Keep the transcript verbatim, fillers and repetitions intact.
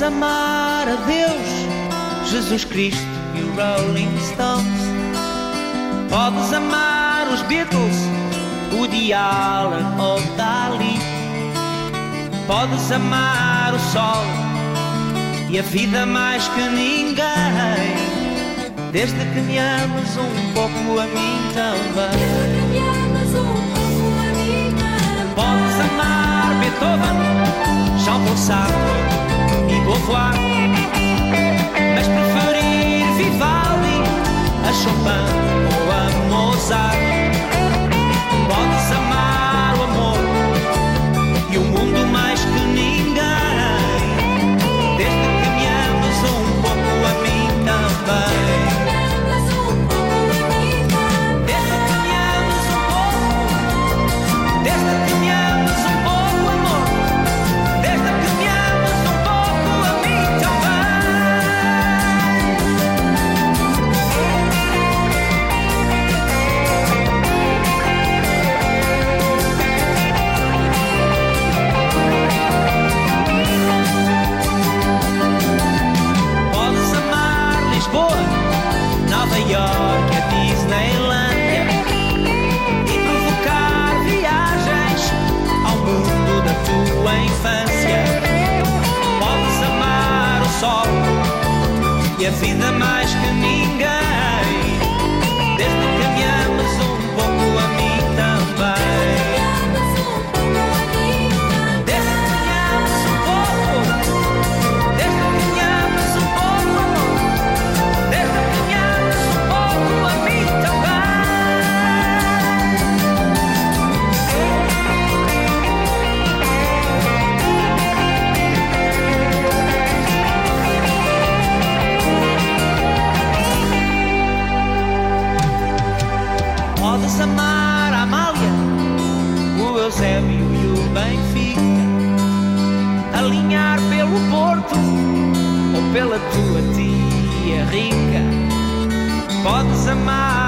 amar a Deus, Jesus Cristo e os Rolling Stones. Podes amar os Beatles, Woody Allen ou Dali. Podes amar o sol e a vida mais que ninguém, desde que me ames um pouco a mim também. Podes amar Beethoven, Jean-Paul Sartre e Beauvoir, mas preferir Vivaldi a Chopin ou a Mozart. Podes amar o amor e o mundo mais que ninguém, desde que me ames um pouco a mim também. Desde que me ames um pouco, desde que me ames um pouco, amor, desde que me ames um pouco a mim também. Podes amar Lisboa, Nova York, a Disneylândia e provocar viagens ao mundo da tua infância. Podes amar o sol e a vida mais que ninguém, desde que me ames um pouco a mim também. Desde que me ames um pouco, desde que me ames um pouco, amor, desde que me ames um pouco a mim também. Podes amar a Amália, o Eusébio e o Benfica, alinhar pelo Porto ou pela tua tia rica. Podes amar